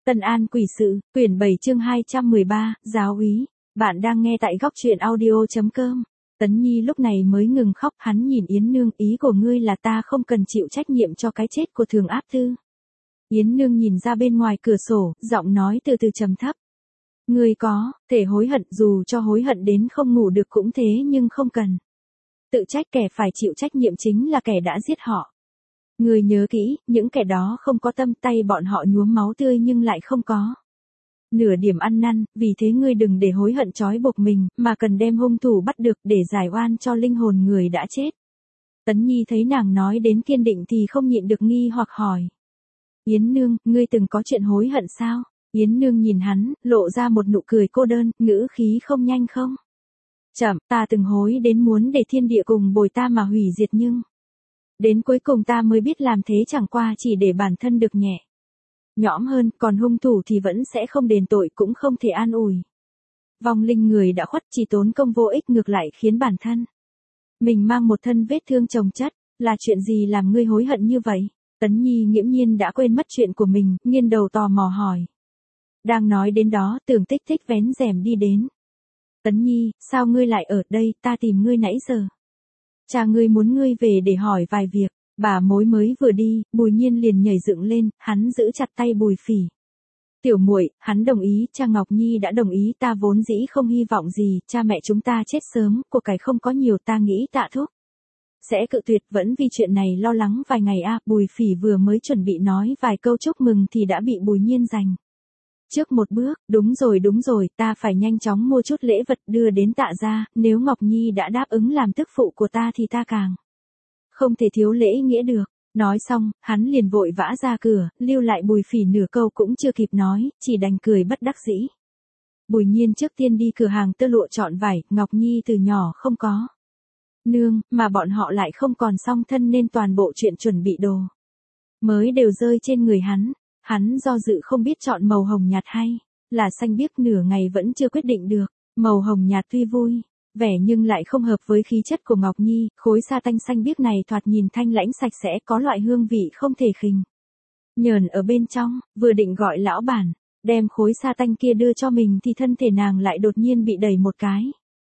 Tân An quỷ sự, quyển 7 chương 213, giáo úy. Bạn đang nghe tại góc truyện audio.com. Tấn Nhi lúc này mới ngừng khóc, hắn nhìn Yến Nương, ý của ngươi là ta không cần chịu trách nhiệm cho cái chết của Thường Áp Tư. Yến Nương nhìn ra bên ngoài cửa sổ, giọng nói từ từ trầm thấp. Ngươi có thể hối hận, dù cho hối hận đến không ngủ được cũng thế, nhưng không cần tự trách, kẻ phải chịu trách nhiệm chính là kẻ đã giết họ. Ngươi nhớ kỹ, những kẻ đó không có tâm, tay bọn họ nhuốm máu tươi nhưng lại không có nửa điểm ăn năn, vì thế ngươi đừng để hối hận trói buộc mình, mà cần đem hung thủ bắt được để giải oan cho linh hồn người đã chết. Tấn Nhi thấy nàng nói đến kiên định thì không nhịn được nghi hoặc hỏi. Yến Nương, ngươi từng có chuyện hối hận sao? Yến Nương nhìn hắn, lộ ra một nụ cười cô đơn, ngữ khí không nhanh không chậm, ta từng hối đến muốn để thiên địa cùng bồi ta mà hủy diệt, nhưng đến cuối cùng ta mới biết làm thế chẳng qua chỉ để bản thân được nhẹ nhõm hơn, còn hung thủ thì vẫn sẽ không đền tội, cũng không thể an ủi vong linh người đã khuất, chỉ tốn công vô ích, ngược lại khiến bản thân mình mang một thân vết thương chồng chất. Là chuyện gì làm ngươi hối hận như vậy? Tấn Nhi nghiễm nhiên đã quên mất chuyện của mình, nghiêng đầu tò mò hỏi. Đang nói đến đó, Tưởng Tích Tích vén rèm đi đến. Tấn Nhi, sao ngươi lại ở đây, ta tìm ngươi nãy giờ. Cha ngươi muốn ngươi về để hỏi vài việc. Bà mối mới vừa đi, Bùi Nhiên liền nhảy dựng lên, hắn giữ chặt tay Bùi Phỉ. Tiểu muội, hắn đồng ý, cha Ngọc Nhi đã đồng ý, ta vốn dĩ không hy vọng gì, cha mẹ chúng ta chết sớm, của cải không có nhiều, ta nghĩ Tạ thúc sẽ cự tuyệt, vẫn vì chuyện này lo lắng vài ngày a. Bùi Phỉ vừa mới chuẩn bị nói vài câu chúc mừng thì đã bị Bùi Nhiên giành trước một bước. Đúng rồi, ta phải nhanh chóng mua chút lễ vật đưa đến Tạ gia, nếu Ngọc Nhi đã đáp ứng làm tức phụ của ta thì ta càng không thể thiếu lễ nghĩa được. Nói xong, hắn liền vội vã ra cửa, lưu lại Bùi Phỉ nửa câu cũng chưa kịp nói, chỉ đành cười bất đắc dĩ. Bùi Nhiên trước tiên đi cửa hàng tơ lụa chọn vải, Ngọc Nhi từ nhỏ không có nương, mà bọn họ lại không còn song thân nên toàn bộ chuyện chuẩn bị đồ mới đều rơi trên người hắn. Hắn do dự không biết chọn màu hồng nhạt hay là xanh biếc, nửa ngày vẫn chưa quyết định được. Màu hồng nhạt tuy vui vẻ nhưng lại không hợp với khí chất của Ngọc Nhi, khối sa tanh xanh biếc này thoạt nhìn thanh lãnh sạch sẽ, có loại hương vị không thể khinh nhờn ở bên trong. Vừa định gọi lão bản đem khối sa tanh kia đưa cho mình thì thân thể nàng lại đột nhiên bị đẩy một cái.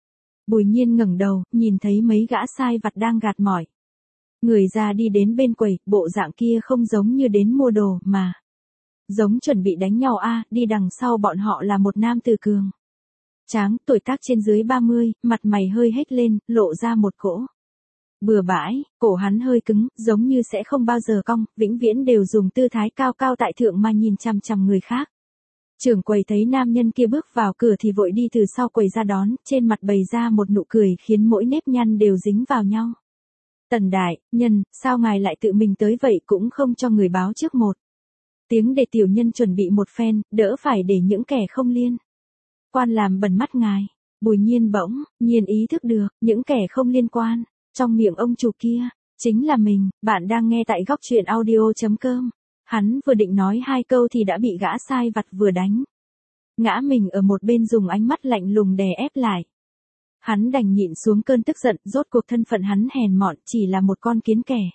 Bùi Nhiên ngẩng đầu, nhìn thấy mấy gã sai vặt đang gạt mỏi người ra đi đến bên quầy, bộ dạng kia không giống như đến mua đồ mà giống chuẩn bị đánh nhau a. Đi đằng sau bọn họ là một nam tử cường tráng, tuổi tác trên dưới 30, mặt mày hơi hếch lên, lộ ra một cỗ bừa bãi, cổ hắn hơi cứng, giống như sẽ không bao giờ cong, vĩnh viễn đều dùng tư thái cao cao tại thượng mà nhìn chằm chằm người khác. Trưởng quầy thấy nam nhân kia bước vào cửa thì vội đi từ sau quầy ra đón, trên mặt bày ra một nụ cười khiến mỗi nếp nhăn đều dính vào nhau. Tần đại nhân, sao ngài lại tự mình tới vậy, cũng không cho người báo trước một tiếng để tiểu nhân chuẩn bị một phen, đỡ phải để những kẻ không liên quan làm bẩn mắt ngài. Bùi Nhiên bỗng nhiên ý thức được, những kẻ không liên quan trong miệng ông chủ kia chính là mình. Bạn đang nghe tại góc truyện audio.com. Hắn vừa định nói hai câu thì đã bị gã sai vặt vừa đánh ngã mình ở một bên, dùng ánh mắt lạnh lùng đè ép lại. Hắn đành nhịn xuống cơn tức giận, rốt cuộc thân phận hắn hèn mọn, chỉ là một con kiến kẻ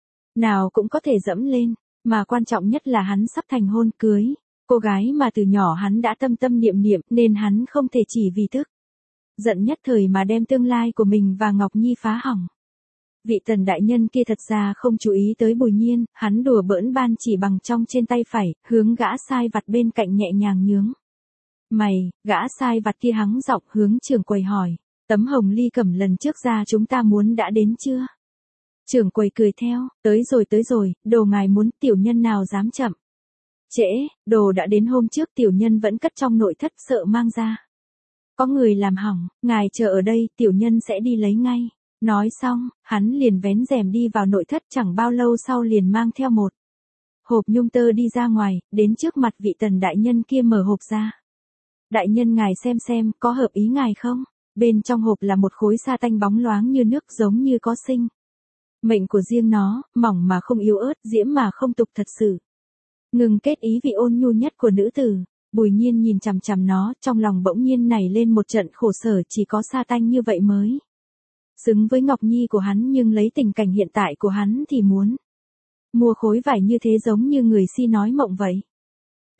nào cũng có thể dẫm lên, mà quan trọng nhất là hắn sắp thành hôn cưới cô gái mà từ nhỏ hắn đã tâm tâm niệm niệm, nên hắn không thể chỉ vì tức giận nhất thời mà đem tương lai của mình và Ngọc Nhi phá hỏng. Vị Tần đại nhân kia thật ra không chú ý tới Bùi Nhiên, hắn đùa bỡn ban chỉ bằng trong trên tay phải, hướng gã sai vặt bên cạnh nhẹ nhàng nhướng mày. Gã sai vặt kia hắng giọng hướng trưởng quầy hỏi, tấm hồng ly cẩm lần trước ra chúng ta muốn đã đến chưa? Trưởng quầy cười theo, tới rồi, đồ ngài muốn, tiểu nhân nào dám chậm trễ, đồ đã đến hôm trước tiểu nhân vẫn cất trong nội thất, sợ mang ra có người làm hỏng, ngài chờ ở đây, tiểu nhân sẽ đi lấy ngay. Nói xong, hắn liền vén rèm đi vào nội thất, chẳng bao lâu sau liền mang theo một hộp nhung tơ đi ra ngoài, đến trước mặt vị Tần đại nhân kia mở hộp ra. Đại nhân ngài xem, có hợp ý ngài không? Bên trong hộp là một khối sa tanh bóng loáng như nước, giống như có sinh mệnh của riêng nó, mỏng mà không yếu ớt, diễm mà không tục, thật sự ngừng kết ý vị ôn nhu nhất của nữ tử. Bùi Nhiên nhìn chằm chằm nó, trong lòng bỗng nhiên nảy lên một trận khổ sở, chỉ có sa tanh như vậy mới xứng với Ngọc Nhi của hắn, nhưng lấy tình cảnh hiện tại của hắn thì muốn mua khối vải như thế giống như người si nói mộng vậy.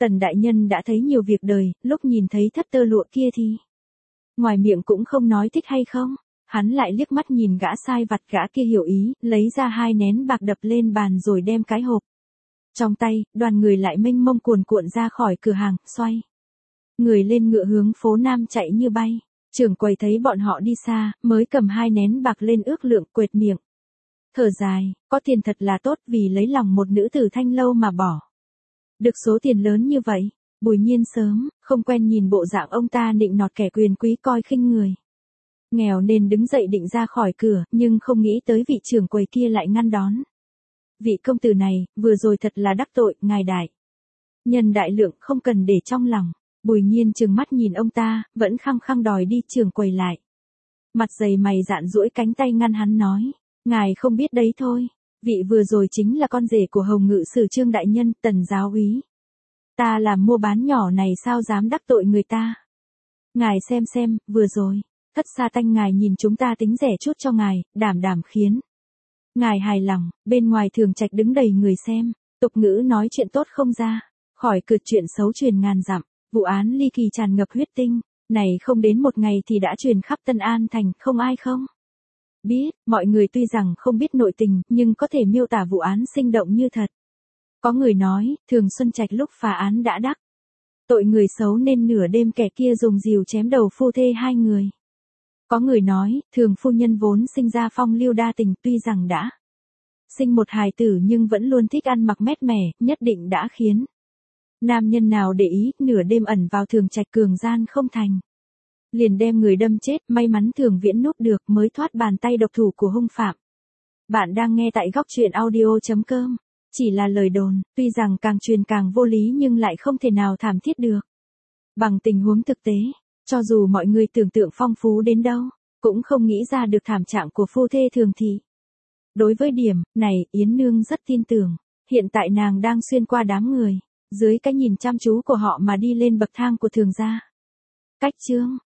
Tần đại nhân đã thấy nhiều việc đời, lúc nhìn thấy thất tơ lụa kia thì ngoài miệng cũng không nói thích hay không. Hắn lại liếc mắt nhìn gã sai vặt, gã kia hiểu ý, lấy ra 2 nén bạc đập lên bàn rồi đem cái hộp trong tay, đoàn người lại mênh mông cuồn cuộn ra khỏi cửa hàng, xoay người lên ngựa hướng phố Nam chạy như bay. Trưởng quầy thấy bọn họ đi xa, mới cầm 2 nén bạc lên ước lượng, quệt miệng thở dài, có tiền thật là tốt, vì lấy lòng một nữ tử Thanh Lâu mà bỏ được số tiền lớn như vậy. Bùi Nhiên sớm không quen nhìn bộ dạng ông ta nịnh nọt kẻ quyền quý coi khinh người nghèo nên đứng dậy định ra khỏi cửa, nhưng không nghĩ tới vị trưởng quầy kia lại ngăn đón. Vị công tử này, vừa rồi thật là đắc tội, ngài đại nhân đại lượng, không cần để trong lòng. Bùi Nhiên trừng mắt nhìn ông ta, vẫn khăng khăng đòi đi. Trưởng quầy lại mặt dày mày dạn duỗi cánh tay ngăn hắn nói, ngài không biết đấy thôi, vị vừa rồi chính là con rể của Hồng Ngự Sử Trương đại nhân, Tần giáo úy. Ta làm mua bán nhỏ này sao dám đắc tội người ta. Ngài xem, vừa rồi Thất Sa Tanh ngài nhìn chúng ta tính rẻ chút cho ngài, đảm đảm khiến ngài hài lòng. Bên ngoài Thường Trạch đứng đầy người xem, tục ngữ nói chuyện tốt không ra khỏi cửa, chuyện xấu truyền ngàn dặm. Vụ án ly kỳ tràn ngập huyết tinh này không đến một ngày thì đã truyền khắp Tân An thành, không ai không biết. Mọi người tuy rằng không biết nội tình, nhưng có thể miêu tả vụ án sinh động như thật. Có người nói, Thường Xuân Trạch lúc phá án đã đắc tội người xấu nên nửa đêm kẻ kia dùng rìu chém đầu phu thê 2 người. Có người nói, Thường phu nhân vốn sinh ra phong lưu đa tình, tuy rằng đã sinh một hài tử nhưng vẫn luôn thích ăn mặc mét mẻ, nhất định đã khiến nam nhân nào để ý, nửa đêm ẩn vào Thường Trạch cường gian không thành, liền đem người đâm chết. May mắn Thường Viễn núp được mới thoát bàn tay độc thủ của hung phạm. Bạn đang nghe tại góc truyện audio.com. Chỉ là lời đồn, tuy rằng càng truyền càng vô lý nhưng lại không thể nào thảm thiết được bằng tình huống thực tế. Cho dù mọi người tưởng tượng phong phú đến đâu, cũng không nghĩ ra được thảm trạng của phu thê Thường thị. Đối với điểm này, Yến Nương rất tin tưởng. Hiện tại nàng đang xuyên qua đám người, dưới cái nhìn chăm chú của họ mà đi lên bậc thang của Thường gia. Cách chương